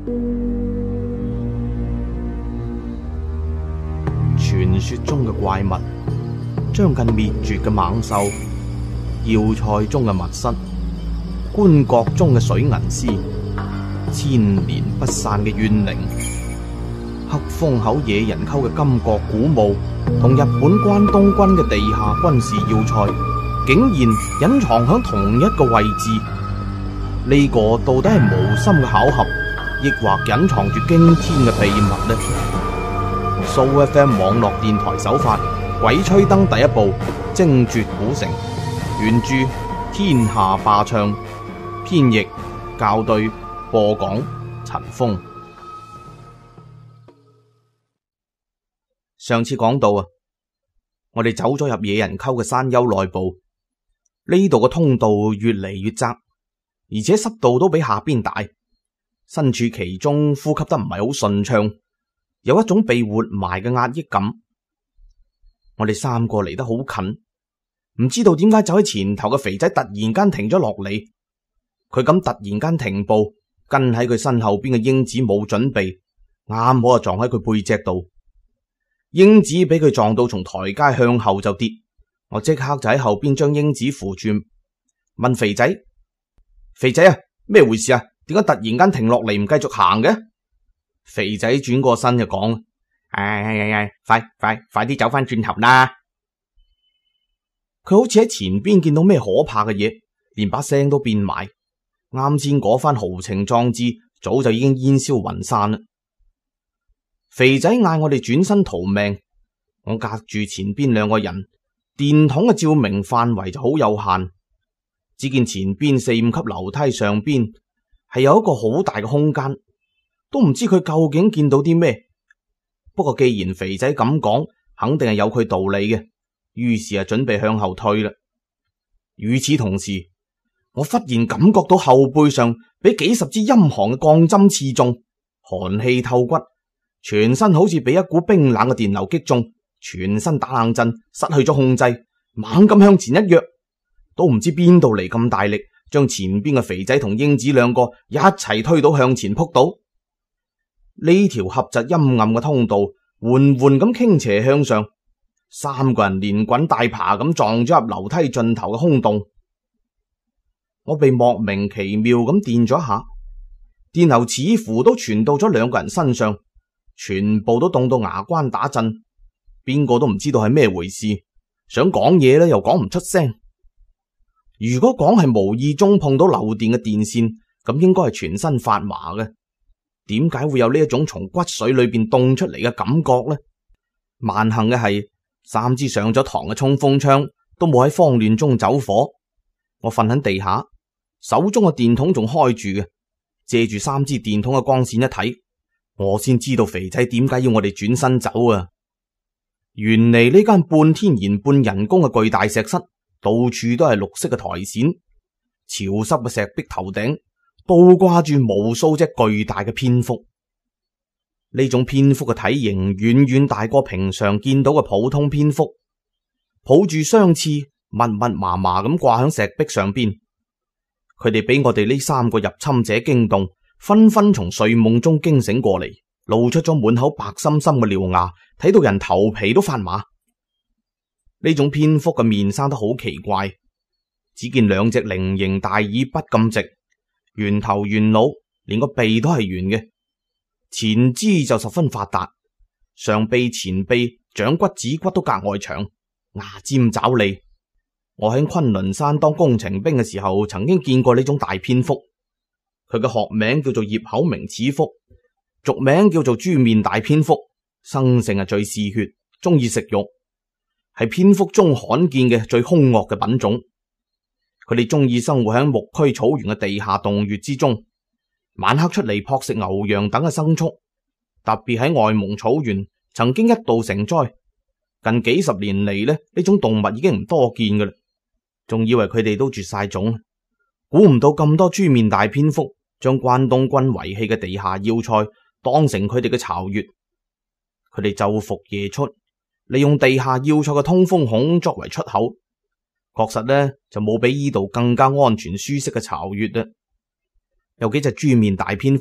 傳說中嘅怪物，將近滅絕嘅猛獸，要塞中嘅密室，棺槨中嘅水銀屍，千年不散嘅怨靈，黑風口野人溝嘅金閣古墓，同日本關東軍嘅地下軍事要塞，竟然隱藏響同一個位置。呢個到底係無心嘅巧合，抑或隱藏住驚天嘅秘密呢？Sooo FM 網絡電台首發《鬼吹燈》第一部《精絕古城》，原著天下霸唱，編譯校對，播講陳峰。上次講到我哋走咗入野人溝嘅山丘內部，呢度嘅通道越嚟越窄，而且濕度都比下邊大，身處其中呼吸得唔係好順暢，有一種被活埋嘅壓抑感。我哋三個離得好近，唔知道點解走喺前頭嘅肥仔突然間停咗落嚟，佢咁突然間停步，跟喺佢身後邊嘅英子冇準備，啱好就撞喺佢背脊度。英子俾佢撞到從台階向後就跌，我即刻就喺後邊將英子扶住，問肥仔：肥仔啊，咩回事啊？點解突然間停落嚟唔繼續行嘅？肥仔轉過身就講：快啲走翻轉頭啦！佢好似喺前邊見到咩可怕嘅嘢，連把聲都變埋。啱先嗰番豪情壯志早就已經煙消雲散啦。肥仔嗌我哋轉身逃命，我隔住前邊兩個人，電筒嘅照明範圍就好有限，只見前邊4、5級樓梯上邊係有一個好大嘅空間，都唔知佢究竟見到啲咩。不過既然肥仔咁講，肯定係有佢道理嘅，於是準備向後退啦。與此同時，我忽然感覺到後背上俾幾十支陰寒嘅鋼針刺中，寒氣透骨，全身好似俾一股冰冷嘅電流擊中，全身打冷震，失去咗控制，猛咁向前一躍，都唔知邊度嚟咁大力，將前邊嘅肥仔同英子兩個一齊推到向前撲倒。呢條狹窄陰暗嘅通道緩緩咁傾斜向上，三個人連滾帶爬咁撞咗入樓梯盡頭嘅空洞。我被莫名其妙咁電咗一下，電流似乎都傳到咗兩個人身上，全部都凍到牙關打震，邊個都唔知道係咩回事，想講嘢咧又講唔出聲。如果講係無意中碰到漏電嘅電線，咁應該係全身發麻嘅。點解會有呢一種從骨髓裏邊凍出嚟嘅感覺呢？萬幸嘅係3支上咗膛嘅衝鋒槍都冇喺慌亂中走火。我瞓喺地下，手中嘅電筒仲開住嘅，借住3支電筒嘅光線一睇，我先知道肥仔點解要我哋轉身走啊！原嚟呢間半天然半人工嘅巨大石室，到處都係綠色嘅苔蘚，潮濕嘅石壁頭頂倒掛住無數隻巨大嘅蝙蝠。呢種蝙蝠嘅體型遠遠大過平常見到嘅普通蝙蝠，抱住雙翅密密麻麻咁掛響石壁上邊。佢哋俾我哋呢3個入侵者驚動，紛紛從睡夢中驚醒過嚟，露出咗滿口白深深嘅獠牙，睇到人頭皮都發麻。呢種蝙蝠嘅面生得好奇怪，只見2隻菱形大耳不咁直，圓頭圓腦，連個鼻都係圓嘅。前肢就十分發達，上臂前臂掌骨指骨都格外長，牙尖爪利。我喺昆崙山當工程兵嘅時候，曾經見過呢種大蝙蝠。佢嘅學名叫做葉口鳴齒蝠，俗名叫做豬面大蝙蝠，生性係最嗜血，中意食肉，係蝙蝠中罕見嘅最兇惡嘅品種。佢哋中意生活喺牧區草原嘅地下洞穴之中，晚黑出嚟撲食牛羊等嘅牲畜。特別喺外蒙草原，曾經一度成災。近幾十年嚟呢種動物已經唔多見㗎啦，仲以為佢哋都絕晒種。估唔到咁多豬面大蝙蝠將關東軍遺棄嘅地下要塞當成佢哋嘅巢穴。佢哋晝伏夜出，利用地下要塞嘅通風孔作為出口。確實呢，就冇比呢度更加安全舒適嘅巢穴啦。有幾隻豬面大蝙蝠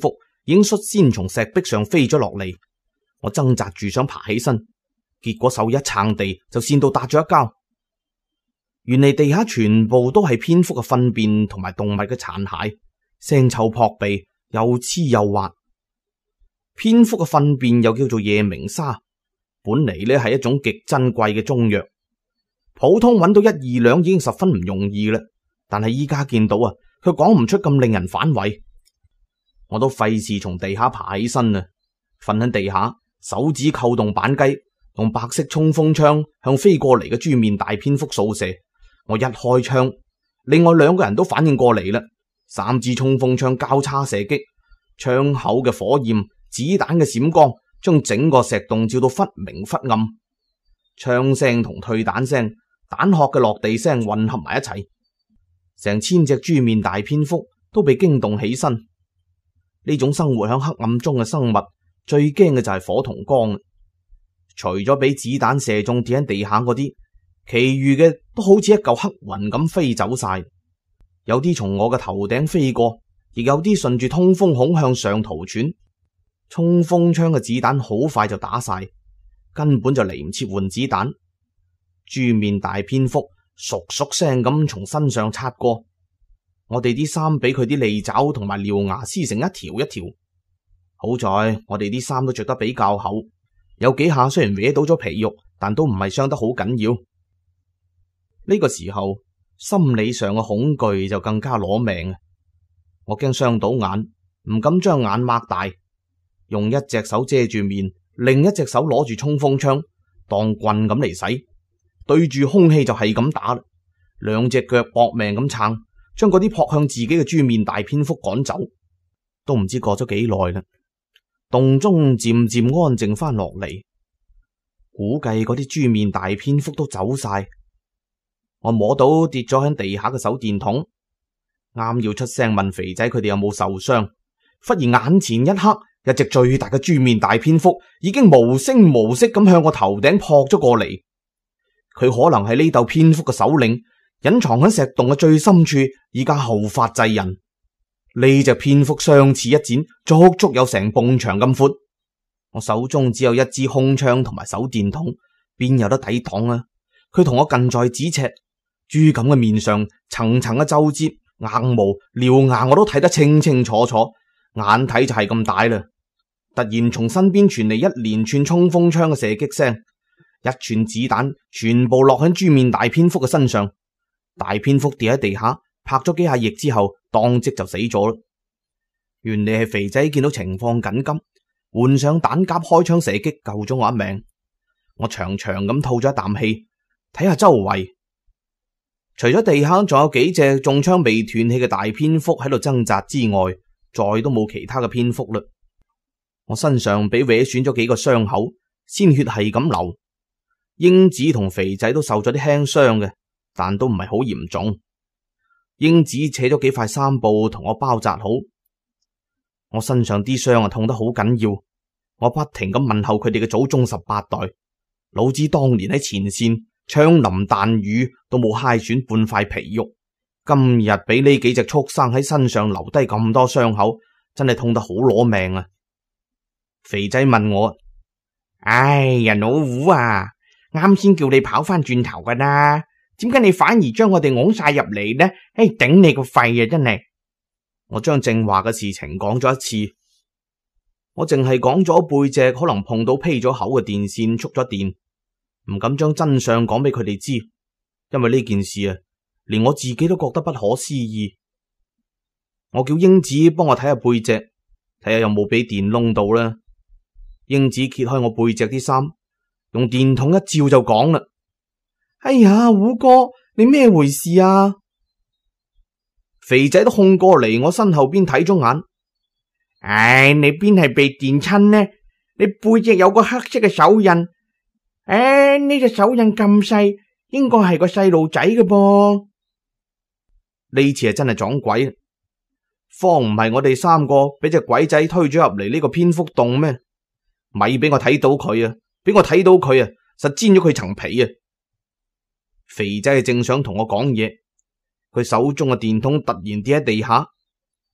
已經率先從石壁上飛咗落嚟。我掙扎住想爬起身，結果手一撐地就跣到搭咗一跤。原嚟地下全部都係蝙蝠嘅糞便同埋動物嘅殘骸，腥臭撲鼻，又黐又滑。蝙蝠嘅糞便又叫做夜明砂，本嚟呢係一種極珍貴嘅中藥，普通揾到1、2兩已經十分唔容易啦。但係依家見到啊，佢講唔出咁令人反胃。我都費事從地下爬起身啊，瞓喺地下，手指扣動扳機，用白色衝鋒槍向飛過嚟嘅豬面大蝙蝠掃射。我一開槍，另外2個人都反應過嚟啦，3支衝鋒槍交叉射擊，槍口嘅火焰、子彈嘅閃光，將整個石洞照到忽明忽暗。槍聲同退彈聲、彈殼嘅落地聲混合埋一齊，成千隻豬面大蝙蝠都被驚動起身。呢種生活喺黑暗中嘅生物，最驚嘅就係火同光。除咗俾子彈射中跌喺地下嗰啲，其餘嘅都好似一嚿黑雲咁飛走晒。有啲從我嘅頭頂飛過，亦有啲順住通風孔向上逃竄。衝鋒槍嘅子彈好快就打晒，根本就嚟唔切換子彈。豬面大蝙蝠簌簌聲咁從身上擦過，我哋啲衫俾佢啲利爪同埋獠牙撕成一條一條。好在我哋啲衫都着得比較厚，有幾下雖然搲到咗皮肉，但都唔係傷得好緊要。呢個時候心理上嘅恐懼就更加攞命。我驚傷到眼，唔敢將眼擘大，用一隻手遮住面，另一隻手攞住衝鋒槍當棍咁嚟使，對住空氣就係咁打，2隻腳搏命咁撐，將嗰啲撲向自己嘅豬面大蝙蝠趕走。都唔知過咗幾耐啦，洞中漸漸安靜翻落嚟，估計嗰啲豬面大蝙蝠都走晒。我摸到跌咗喺地下嘅手電筒，啱要出聲問肥仔佢哋有冇受傷，忽然眼前一黑，一隻最大嘅豬面大蝙蝠已經無聲無息咁向我頭頂撲咗過嚟。佢可能係呢竇蝙蝠嘅首領，隱藏喺石洞嘅最深處，而家後發制人。呢隻蝙蝠雙翅一展，足足有成埲牆咁闊。我手中只有一支空槍同埋手電筒，邊有得抵擋啊？佢同我近在咫尺，豬咁嘅面上層層嘅皺褶、硬毛、獠牙，我都睇得清清楚楚，眼睇就係咁大啦。突然從身邊傳嚟一連串衝鋒槍嘅射擊聲，一串子彈全部落喺豬面大蝙蝠嘅身上，大蝙蝠跌喺地下，拍咗幾下翼之後，當即就死咗啦。原嚟係肥仔見到情況緊急，換上彈夾開槍射擊，救咗我一命。我長長咁吐咗一啖氣，睇下周圍，除咗地下仲有幾隻中槍未斷氣嘅大蝙蝠喺度掙扎之外，再都冇其他嘅蝙蝠啦。我身上俾搲損咗幾個傷口，鮮血係咁流。英子同肥仔都受咗啲輕傷嘅，但都唔係好嚴重。英子扯咗幾塊衫布同我包紮好，我身上啲傷啊痛得好緊要。我不停咁問候佢哋嘅祖宗18代，老子當年喺前線槍林彈雨都冇揩損半塊皮肉，今日俾呢幾隻畜生喺身上留低咁多傷口，真係痛得好攞命啊！肥仔問我：哎呀，老胡啊，啱先叫你跑翻轉頭噶啦，點解你反而將我哋拱晒入嚟呢？哎，頂你個肺啊！真係，我將正話嘅事情講咗一次，我淨係講咗背脊可能碰到披咗口嘅電線觸咗電，唔敢將真相講俾佢哋知，因為呢件事啊，連我自己都覺得不可思議。我叫英子幫我睇下背脊，睇下有冇俾電窿到啦。英子揭開我背脊啲衫，用電筒一照就講啦：哎呀，胡哥，你咩回事啊？肥仔都控過嚟我身後邊睇咗眼。唉，你邊係被電親呢？你背脊有個黑色嘅手印。唉，呢隻手印咁細，應該係個細路仔嘅噃。呢次係真係撞鬼，方唔係我哋3個俾隻鬼仔推咗入嚟呢個蝙蝠洞咩？咪俾我睇到佢啊！俾我睇到佢啊！實煎咗佢層皮啊！肥仔正想同我講嘢，佢手中嘅電筒突然跌喺地下。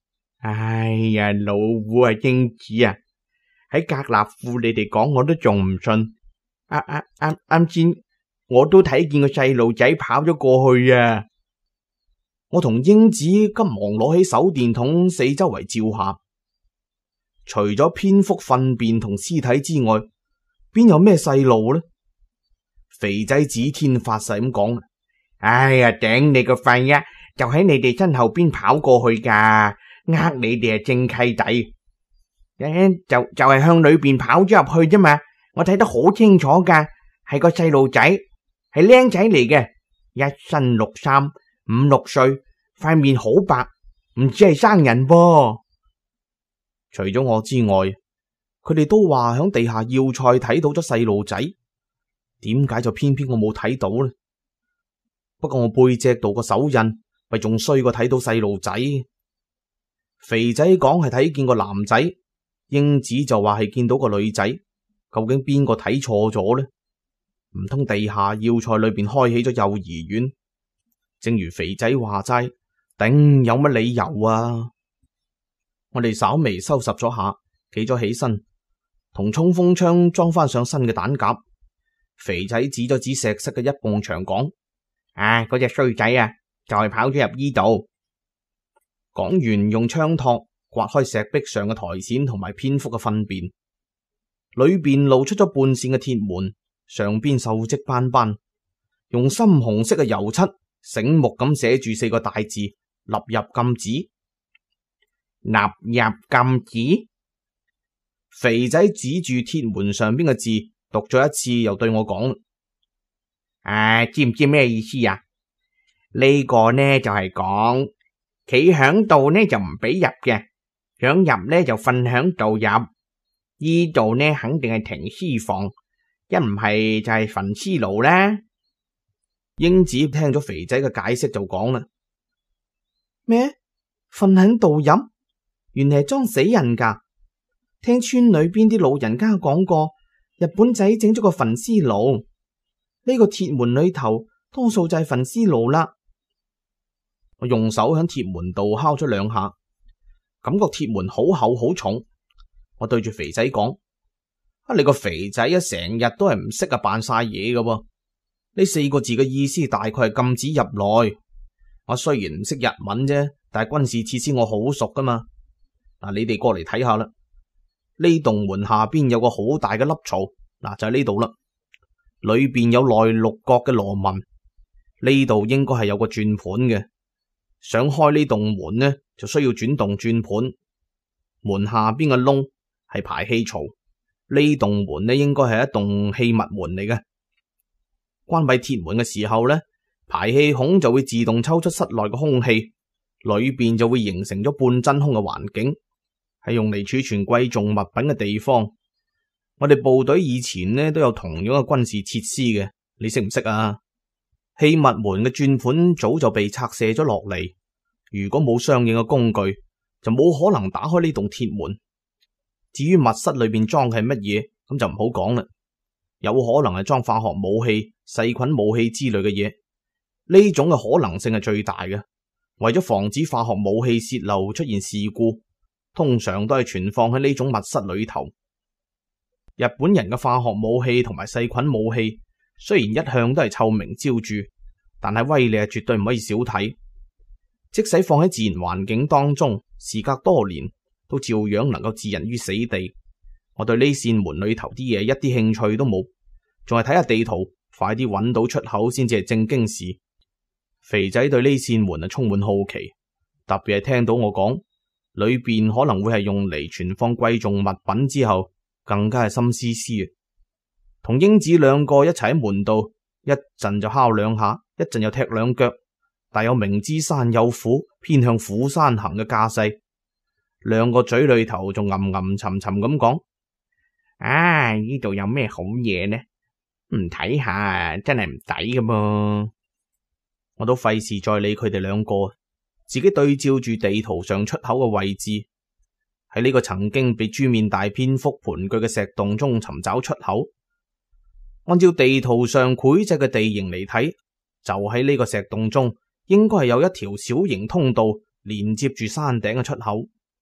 哎呀，老胡啊，英子啊，喺格納庫你哋講我都仲唔信。啱先我都睇見個細路仔跑咗過去啊！ 我同英子急忙攞起手電筒四周圍照下，除咗蝙蝠糞便同屍體之外，邊有咩細路呢？肥仔指天發誓咁講： 哎呀，頂你個肺啊！就喺你哋身後邊跑過去噶，你哋係正契弟，就係向裏邊跑咗入去啫嘛。我睇得好清楚噶，係個細路仔，係靚仔嚟嘅，一身綠衫，5、6歲，塊面好白，唔知係生人噃。 除咗我之外，佢哋都話響地下要塞睇到咗細路仔，點解就偏偏我冇睇到呢？不過我背脊度個手印咪仲衰過睇到細路仔。肥仔講係睇見個男仔，英子就話係見到個女仔。究竟邊個睇錯咗呢？唔通地下要塞裏邊開起咗幼兒園？正如肥仔話齋，頂有乜理由啊？我哋稍微收拾咗下，企咗起身，同衝鋒槍裝翻上新嘅彈夾。肥仔指咗指石室嘅一埲牆講： 嗰隻衰仔啊，就係跑咗入呢度。 講完用槍托刮開石壁上嘅台線同埋蝙蝠嘅糞便。裏邊露出咗半扇嘅鐵門，上邊鏽跡斑斑，用深紅色嘅油漆醒目咁寫住4個大字：納入禁止。 納入禁止。 肥仔指住鐵門上邊嘅字讀咗一次，又對我講： 知唔知咩意思啊？呢個呢就係講企響度呢就唔俾入嘅，想入呢就瞓響度入。呢度呢肯定係停屍房，一唔係就係焚屍爐啦。 英子聽咗肥仔嘅解釋就講啦：咩？瞓喺度飲？原來係裝死人噶。聽村裏邊啲老人家講過，日本仔整咗個焚屍爐，呢個鐵門裏頭多數就係焚屍爐啦。我用手喺鐵門度敲咗2下，感覺鐵門好厚好重。我對住肥仔講：你個肥仔啊，成日都係唔識扮晒嘢噶喎。呢4個字嘅意思大概係禁止入內。我雖然唔識日文啫，但係軍事設施我好熟噶嘛。嗱，你哋過嚟睇下啦。呢棟門下邊有個好大嘅凹槽，嗱就喺呢度啦。裏邊有內6角嘅螺紋，呢度應該係有個轉盤嘅。想開呢棟門呢，就需要轉動轉盤。門下邊嘅窿係排氣槽，呢棟門呢應該係一棟氣密門嚟嘅。關閉鐵門嘅時候呢，排氣孔就會自動抽出室內嘅空氣，裏邊就會形成咗半真空嘅環境，係用嚟儲存貴重物品嘅地方。我哋部隊以前呢都有同樣嘅軍事設施嘅，你識唔識啊？氣密門嘅轉盤早就被拆卸咗落嚟，如果冇相應嘅工具，就冇可能打開呢棟鐵門。至於密室裏邊裝係乜嘢，咁就唔好講啦。有可能係裝化學武器、細菌武器之類嘅嘢，呢種嘅可能性係最大嘅。為咗防止化學武器洩漏出現事故，通常都係存放喺呢種密室裏頭。日本人嘅化學武器同埋細菌武器雖然一向都係臭名昭著，但係威力係絕對唔可以少睇。即使放喺自然環境當中，時隔多年，都照樣能夠置人於死地。我對呢扇門裏頭啲嘢一啲興趣都冇，仲係睇下地圖，快啲揾到出口先至係正經事。肥仔對呢扇門充滿好奇，特別係聽到我講裏邊可能會係用嚟存放貴重物品之後，更加係心思思嘅。同英子2個一齊喺門度，一陣就敲2下，一陣又踢2腳，帶有明知山有虎，偏向虎山行嘅架勢。2個嘴裏頭仲吟吟沉沉咁講：呢度有咩好嘢呢？唔睇下真係唔抵噶噃。我都費事再理佢哋2個，自己對照住地圖上出口嘅位置，喺呢個曾經被豬面大蝙蝠盤踞嘅石洞中尋找出口。按照地圖上繪製嘅地形嚟睇，就喺呢個石洞中應該係有一條小型通道連接住山頂嘅出口。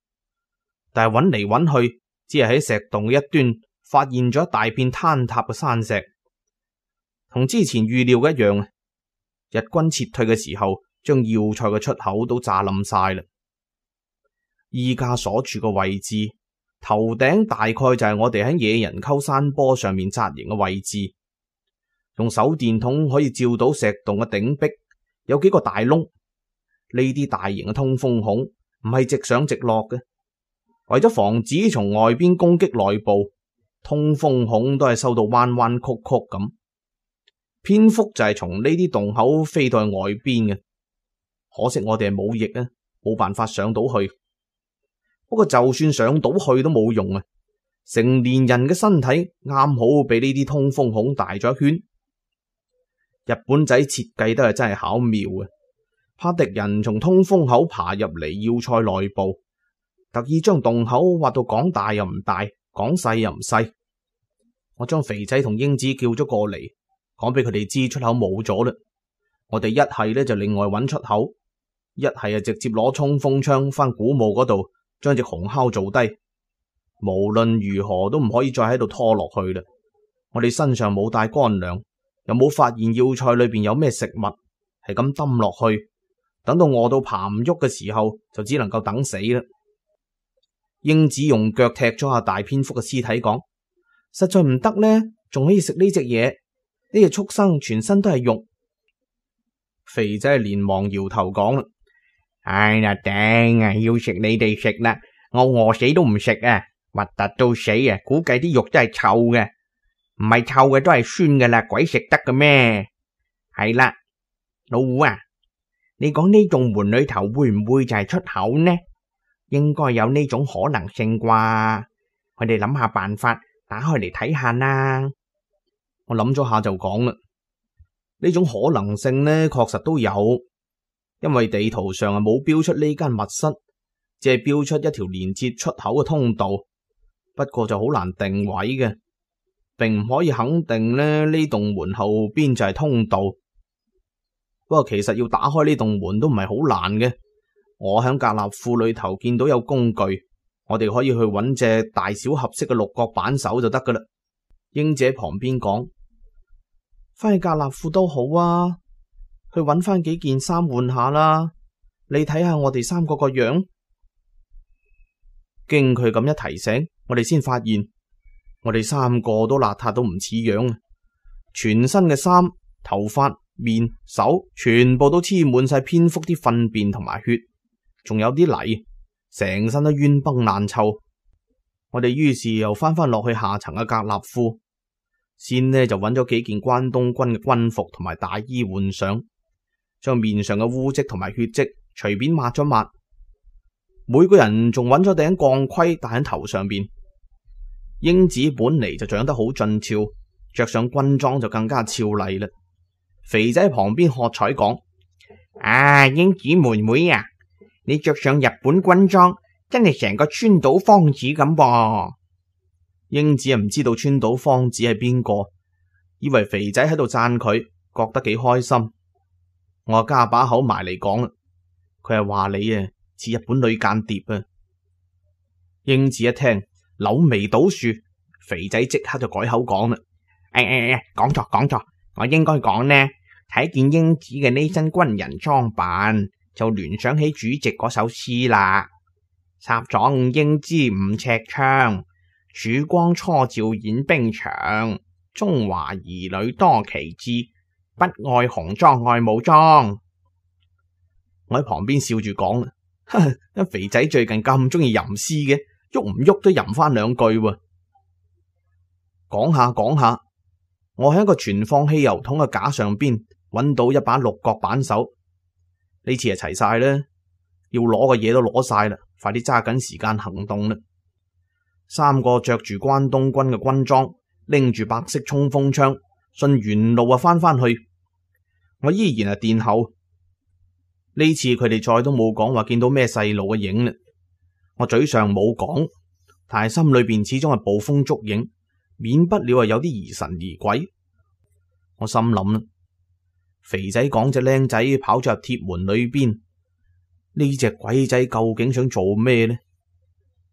但係揾嚟揾去，只係喺石洞嘅一端發現咗一大片坍塌嘅山石，同之前預料嘅一樣。日軍撤退嘅時候，將要塞嘅出口都炸冧晒啦。依家所處嘅位置，頭頂大概就係我哋喺野人溝山坡上面紮營嘅位置。用手電筒可以照到石洞嘅頂壁有幾個大窿，呢啲大型嘅通風孔唔係直上直落嘅，為咗防止從外邊攻擊內部，通風孔都係收到彎彎曲曲咁。蝙蝠就係從呢啲洞口飛到去外邊嘅，可惜我哋係冇翼啊，冇辦法上到去。不過就算上到去都冇用啊，成年人嘅身體啱好俾呢啲通風孔大咗一圈。日本仔設計得係真係巧妙啊，怕敵人從通風口爬入嚟要塞內部，特意將洞口挖到講大又唔大，講細又唔細。我將肥仔同英子叫咗過嚟，講俾佢哋知出口冇咗啦。我哋一係呢就另外揾出口，一係啊直接攞衝鋒槍翻古墓嗰度將隻紅烤做低。無論如何都唔可以再喺度拖落去啦。我哋身上冇帶乾糧，又冇發現要塞裏邊有咩食物，係咁抌落去，等到餓到爬唔喐嘅時候，就只能夠等死啦。英子用腳踢咗下大蝙蝠嘅屍體，講：實在唔得呢，仲可以食呢隻嘢。呢隻畜生全身都係肉。肥仔連忙搖頭講啦：哎呀頂啊，要食你哋食啦，我餓死都唔食啊，核突到死啊！估計啲肉都係臭嘅，唔係臭嘅都係酸噶啦，鬼食得嘅咩？係啦，老胡啊，你講呢棟門裏頭會唔會就係出口呢？應該有呢種可能性啩，我哋諗下辦法打開嚟睇下啦。我諗咗下就講啦，呢種可能性呢確實都有，因為地圖上係冇標出呢間密室，只係標出一條連接出口嘅通道，不過就好難定位嘅，並唔可以肯定呢棟門後邊就係通道。不過其實要打開呢棟門都唔係好難嘅，我喺格納庫裏頭見到有工具，我哋可以去揾隻大小合適嘅六角扳手就得噶啦。英姐旁邊講：翻去格納庫都好啊，去揾翻幾件衫換下啦。你睇下我哋三個個樣。經佢咁一提醒，我哋先發現我哋三個都邋遢到唔似樣，全身嘅衫、頭髮、面、手全部都黐滿晒蝙蝠啲糞便同埋血，仲有啲泥，成身都冤崩爛臭。我哋於是又翻落去下層嘅格納庫，先呢就揾咗幾件關東軍嘅軍服同埋大衣換上，將面上嘅污漬同埋血跡隨便抹咗抹。每個人仲揾咗頂鋼盔戴喺頭上邊。英子本嚟就長得好俊俏，着上軍裝就更加俏麗啦。肥仔喺旁邊喝彩講：啊，英子妹妹啊，你着上日本軍裝真係成個川島芳子咁噃。英子唔知道川島芳子係邊個，以為肥仔喺度讚佢，覺得幾開心。我加把口埋嚟講啦，佢係話你啊似日本女間諜啊。英子一聽柳眉倒豎，肥仔即刻就改口講啦：講錯，我應該講呢，睇見英子嘅呢身軍人裝扮，就聯想起主席嗰首詩啦。插踵英姿五尺槍，曙光初照演兵場。中華兒女多奇志，不愛紅裝愛武裝。我喺旁邊笑住講啦：肥仔最近咁中意吟詩嘅，喐唔喐都吟翻兩句喎。講下，我喺一個存放汽油桶嘅架上邊揾到一把六角扳手，呢次係齊晒啦，要攞嘅嘢都攞晒啦，快啲揸緊時間行動啦！三個着住關東軍嘅軍裝，拎住白色衝鋒槍，順原路翻去。我依然係殿後。呢次佢哋再都冇講話見到咩細路嘅影啦。我嘴上冇講，但係心裏邊始終係捕風捉影，免不了係有啲疑神疑鬼。我心諗啦，肥仔講隻靚仔跑咗入鐵門裏邊，呢隻鬼仔究竟想做咩呢？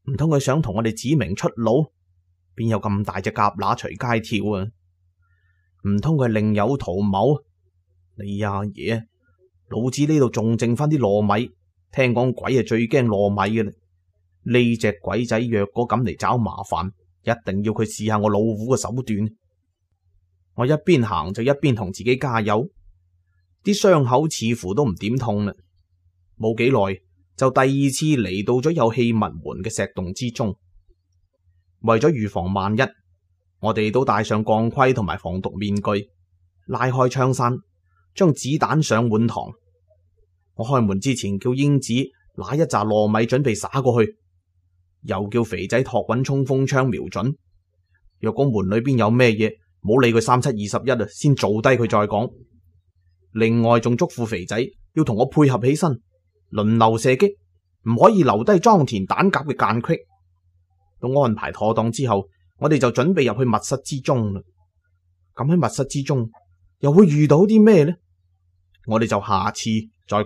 唔通佢想同我哋指明出路？邊有咁大隻蛤乸隨街跳啊？唔通佢另有圖謀？你阿爺，老子呢度仲剩翻啲糯米，聽講鬼係最驚糯米嘅啦。呢隻鬼仔若果敢嚟找麻煩，一定要佢試下我老虎嘅手段。我一邊行就一邊同自己加油，啲傷口似乎都唔點痛啦。冇幾耐就第二次嚟到咗有氣密門嘅石洞之中。為咗預防萬一，我哋都戴上鋼盔同埋防毒面具，拉開窗閂，將子彈上滿膛。我開門之前叫英子拿一紮糯米準備灑過去，又叫肥仔托穩衝鋒槍瞄準。若果門裏邊有咩嘢，冇理佢3721啊，先做低佢再講。另外仲囑咐肥仔要同我配合起身，輪流射擊，唔可以留低裝填彈夾嘅間隙。到安排妥當之後，我哋就準備入去密室之中啦。咁喺密室之中又會遇到啲咩呢？我哋就下次